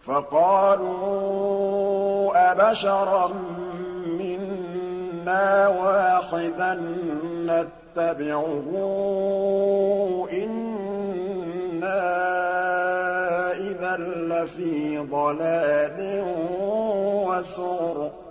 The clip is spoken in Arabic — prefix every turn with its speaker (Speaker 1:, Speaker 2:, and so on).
Speaker 1: فَقَالُوا أَبَشَرًا مِّنَّا وَاحِدًا نَّتَّبِعُهُ إِنَّا إِذًا لَّفِي ضَلَالٍ وَسُعُرٍ